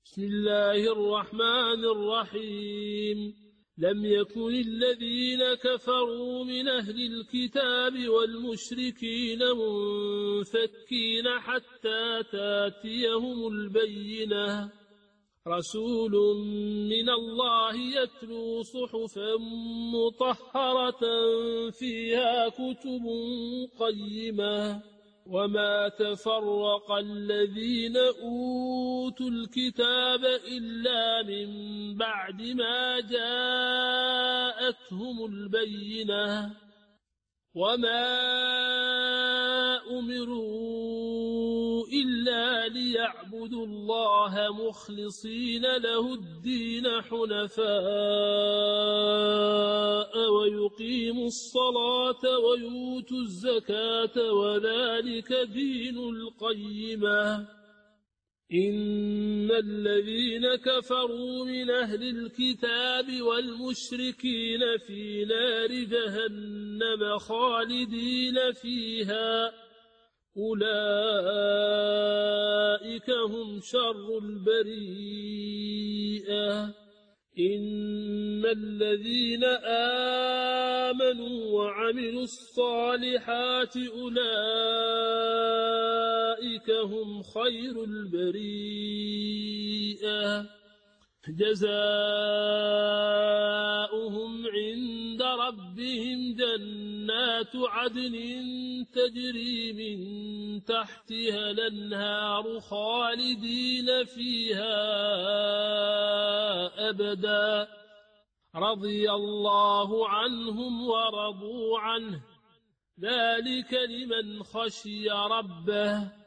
بسم الله الرحمن الرحيم لم يكن الذين كفروا من أهل الكتاب والمشركين منفكين حتى تاتيهم البينة رسول من الله يتلو صحفا مطهرة فيها كتب قيمة وما تفرق الذين أوتوا الكتاب إلا من بعد ما جاءتهم البينة وما أمروا إلا ليعبدوا الله مخلصين له الدين حنفاء ويقيموا الصلاة ويؤتوا الزكاة وذلك دين القيمة إن الذين كفروا من أهل الكتاب والمشركين في نار جهنم خالدين فيها أولئك هم شر البريئة إن الذين آمنوا وعملوا الصالحات أولئك هم خير البريئة جزاؤهم عند ربهم جنات عدن تجري من تحتها الأنهار خالدين فيها أبدا رضي الله عنهم ورضوا عنه ذلك لمن خشي ربه